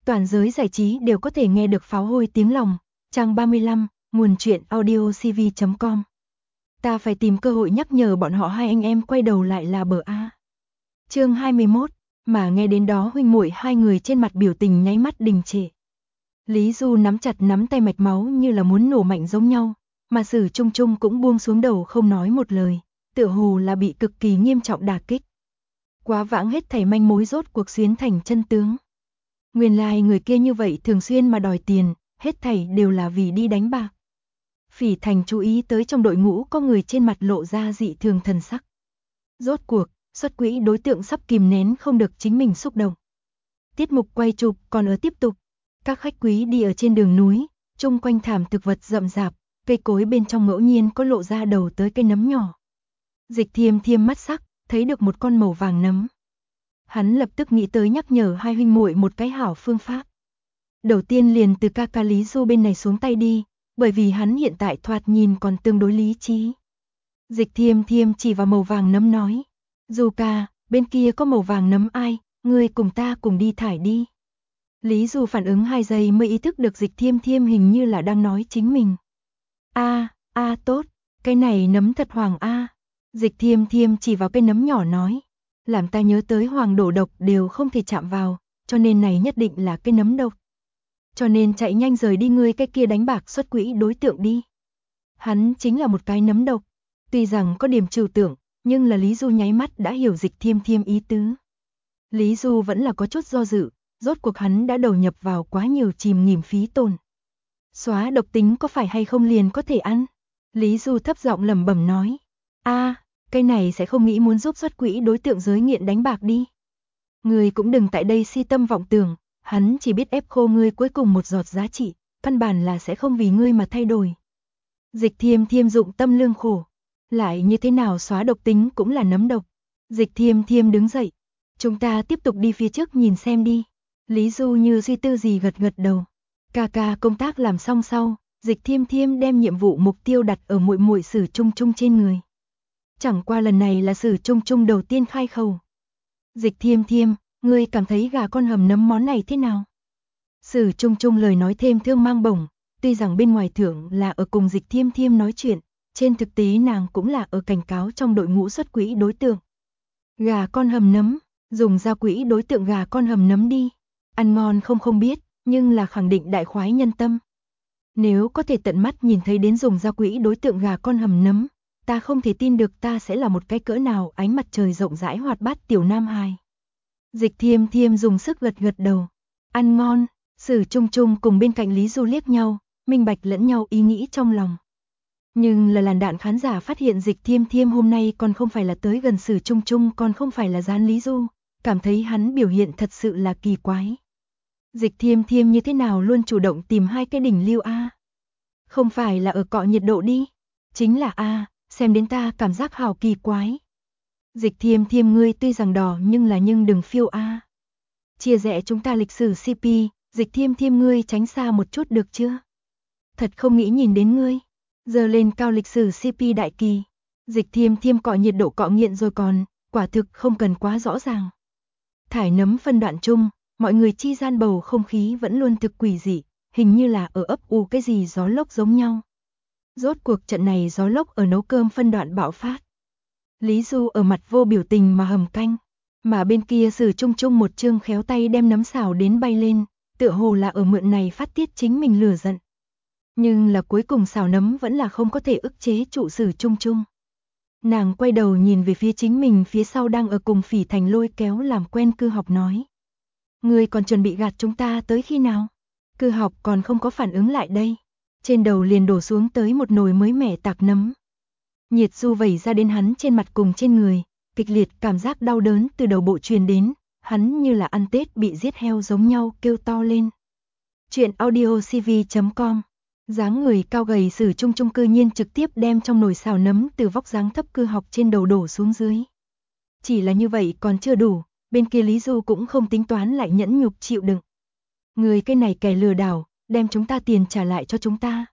Toàn giới giải trí đều có thể nghe được pháo hôi tiếng lòng. Trang 35, nguồn truyện audiocv.com. Ta phải tìm cơ hội nhắc nhở bọn họ hai anh em quay đầu lại là bờ A. Chương 21, mà nghe đến đó huynh muội hai người trên mặt biểu tình nháy mắt đình trệ. Lý Du nắm chặt nắm tay mạch máu như là muốn nổ mạnh giống nhau, mà Sử Trung Trung cũng buông xuống đầu không nói một lời, tựa hồ là bị cực kỳ nghiêm trọng đả kích. Quá vãng hết thảy manh mối rốt cuộc xuyến thành chân tướng. Nguyên lai người kia như vậy thường xuyên mà đòi tiền, hết thảy đều là vì đi đánh bạc. Phỉ Thành chú ý tới trong đội ngũ có người trên mặt lộ ra dị thường thần sắc. Rốt cuộc, xuất quỹ đối tượng sắp kìm nén không được chính mình xúc động. Tiết mục quay chụp còn ở tiếp tục. Các khách quý đi ở trên đường núi, chung quanh thảm thực vật rậm rạp, cây cối bên trong ngẫu nhiên có lộ ra đầu tới cây nấm nhỏ. Dịch Thiêm Thiêm mắt sắc, thấy được một con màu vàng nấm. Hắn lập tức nghĩ tới nhắc nhở hai huynh muội một cái hảo phương pháp. Đầu tiên liền từ ca ca Lý Du bên này xuống tay đi, bởi vì hắn hiện tại thoạt nhìn còn tương đối lý trí. Dịch Thiêm Thiêm chỉ vào màu vàng nấm nói, Du ca, bên kia có màu vàng nấm ai, ngươi cùng ta cùng đi thải đi. Lý Du phản ứng 2 giây mới ý thức được Dịch Thiêm Thiêm hình như là đang nói chính mình. Tốt, cái này nấm thật hoàng a. Dịch Thiêm Thiêm chỉ vào cây nấm nhỏ nói, làm ta nhớ tới hoàng đổ độc đều không thể chạm vào, cho nên này nhất định là cây nấm độc. Cho nên chạy nhanh rời đi ngươi cái kia đánh bạc xuất quỹ đối tượng đi. Hắn chính là một cái nấm độc, tuy rằng có điểm trừu tượng, nhưng là Lý Du nháy mắt đã hiểu Dịch Thiêm Thiêm ý tứ. Lý Du vẫn là có chút do dự, rốt cuộc hắn đã đầu nhập vào quá nhiều chìm nghỉm phí tổn. Xóa độc tính có phải hay không liền có thể ăn? Lý Du thấp giọng lẩm bẩm nói, cái này sẽ không nghĩ muốn giúp xuất quỹ đối tượng giới nghiện đánh bạc đi. Ngươi cũng đừng tại đây si tâm vọng tưởng, hắn chỉ biết ép khô ngươi cuối cùng một giọt giá trị, căn bản là sẽ không vì ngươi mà thay đổi. Dịch Thiêm Thiêm dụng tâm lương khổ, lại như thế nào xóa độc tính cũng là nấm độc. Dịch Thiêm Thiêm đứng dậy, chúng ta tiếp tục đi phía trước nhìn xem đi. Lý Du như suy tư gì gật gật đầu. Ca ca công tác làm xong sau, Dịch Thiêm Thiêm đem nhiệm vụ mục tiêu đặt ở muội muội Sử Trung Trung trên người. Chẳng qua lần này là Sử Trung Trung đầu tiên khai khẩu. Dịch Thiêm Thiêm, ngươi cảm thấy gà con hầm nấm món này thế nào? Sử Trung Trung lời nói thêm thương mang bổng, tuy rằng bên ngoài thưởng là ở cùng Dịch Thiêm Thiêm nói chuyện, trên thực tế nàng cũng là ở cảnh cáo trong đội ngũ xuất quỹ đối tượng. Gà con hầm nấm, dùng ra quỹ đối tượng gà con hầm nấm đi. Ăn ngon không biết, nhưng là khẳng định đại khoái nhân tâm. Nếu có thể tận mắt nhìn thấy đến dùng ra quỹ đối tượng gà con hầm nấm, ta không thể tin được ta sẽ là một cái cỡ nào ánh mặt trời rộng rãi hoạt bát tiểu nam hài. Dịch Thiêm Thiêm dùng sức gật gật đầu. Ăn ngon, Sử Trung Trung cùng bên cạnh Lý Du liếc nhau, minh bạch lẫn nhau ý nghĩ trong lòng. Nhưng là làn đạn khán giả phát hiện Dịch Thiêm Thiêm hôm nay còn không phải là tới gần Sử Trung Trung, còn không phải là dán Lý Du, cảm thấy hắn biểu hiện thật sự là kỳ quái. Dịch Thiêm Thiêm như thế nào luôn chủ động tìm hai cái đỉnh lưu a? Không phải là ở cọ nhiệt độ đi, chính là xem đến ta cảm giác hào kỳ quái. Dịch Thiêm Thiêm ngươi tuy rằng đỏ nhưng đừng phiêu Chia rẽ chúng ta lịch sử CP, Dịch Thiêm Thiêm ngươi tránh xa một chút được chưa? Thật không nghĩ nhìn đến ngươi. Giờ lên cao lịch sử CP đại kỳ. Dịch Thiêm Thiêm cọ nhiệt độ cọ nghiện rồi còn, quả thực không cần quá rõ ràng. Thải nấm phân đoạn chung, mọi người chi gian bầu không khí vẫn luôn thực quỷ dị, hình như là ở ấp ủ cái gì gió lốc giống nhau. Rốt cuộc trận này gió lốc ở nấu cơm phân đoạn bạo phát. Lý Du ở mặt vô biểu tình mà hầm canh, mà bên kia Sử Trung Trung một chương khéo tay đem nấm xào đến bay lên, tựa hồ là ở mượn này phát tiết chính mình lửa giận. Nhưng là cuối cùng xào nấm vẫn là không có thể ức chế trụ Sử Trung Trung. Nàng quay đầu nhìn về phía chính mình phía sau đang ở cùng Phỉ Thành lôi kéo làm quen Cư Học nói. Ngươi còn chuẩn bị gạt chúng ta tới khi nào? Cư Học còn không có phản ứng lại đây. Trên đầu liền đổ xuống tới một nồi mới mẻ tạc nấm. Nhiệt du vẩy ra đến hắn trên mặt cùng trên người, kịch liệt cảm giác đau đớn từ đầu bộ truyền đến, hắn như là ăn Tết bị giết heo giống nhau kêu to lên. Chuyện audiocv.com. Dáng người cao gầy Sử Trung Trung cư nhiên trực tiếp đem trong nồi xào nấm từ vóc dáng thấp Cư Học trên đầu đổ xuống dưới. Chỉ là như vậy còn chưa đủ, bên kia Lý Du cũng không tính toán lại nhẫn nhục chịu đựng. Người cái này kẻ lừa đảo, đem chúng ta tiền trả lại cho chúng ta.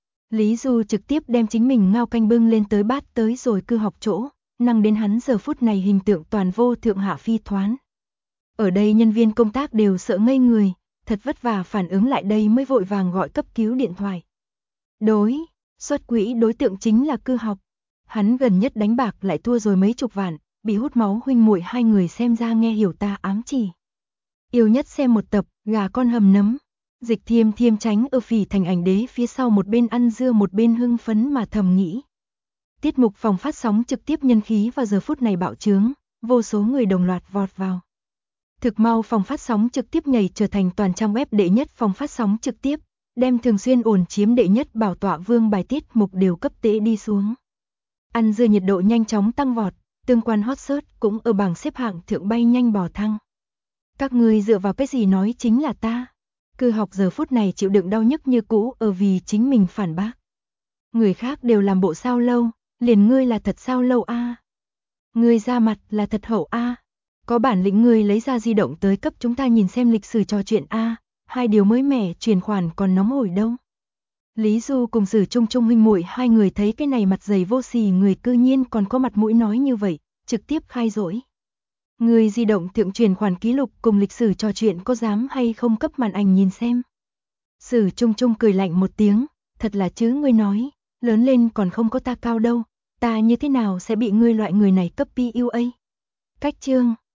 Lý Du trực tiếp đem chính mình ngao canh bưng lên tới bát tới rồi Cư Học chỗ, năng đến hắn giờ phút này hình tượng toàn vô thượng hạ phi thoán. Ở đây nhân viên công tác đều sợ ngây người, thật vất vả phản ứng lại đây mới vội vàng gọi cấp cứu điện thoại. Xuất quỹ đối tượng chính là Cư Học. Hắn gần nhất đánh bạc lại thua rồi mấy chục vạn, bị hút máu huynh muội hai người xem ra nghe hiểu ta ám chỉ. Yêu nhất xem một tập, gà con hầm nấm. Dịch Thiêm Thiêm tránh ở Phỉ Thành Ảnh Đế phía sau một bên ăn dưa một bên hưng phấn mà thầm nghĩ. Tiết mục phòng phát sóng trực tiếp nhân khí vào giờ phút này bạo trướng, vô số người đồng loạt vọt vào. Thực mau phòng phát sóng trực tiếp nhảy trở thành toàn trang web đệ nhất phòng phát sóng trực tiếp, đem thường xuyên ổn chiếm đệ nhất bảo tọa vương bài tiết mục đều cấp tễ đi xuống. Ăn dưa nhiệt độ nhanh chóng tăng vọt, tương quan hot search cũng ở bảng xếp hạng thượng bay nhanh bò thăng. Các ngươi dựa vào cái gì nói chính là ta? Cư Học giờ phút này chịu đựng đau nhức như cũ ở vì chính mình phản bác. Người khác đều làm bộ sao lâu, liền ngươi là thật sao lâu a? Ngươi ra mặt là thật hậu a? Có bản lĩnh ngươi lấy ra di động tới cấp chúng ta nhìn xem lịch sử trò chuyện a, hai điều mới mẻ truyền khoản còn nóng hổi đâu. Lý Du cùng Sử Trung Trung huynh muội hai người thấy cái này mặt dày vô sỉ người cư nhiên còn có mặt mũi nói như vậy, trực tiếp khai dỗi. Người di động thượng truyền khoản ký lục cùng lịch sử trò chuyện có dám hay không cấp màn ảnh nhìn xem. Sử Trung Trung cười lạnh một tiếng, thật là chứ ngươi nói, lớn lên còn không có ta cao đâu, ta như thế nào sẽ bị ngươi loại người này cấp PUA. Cách chương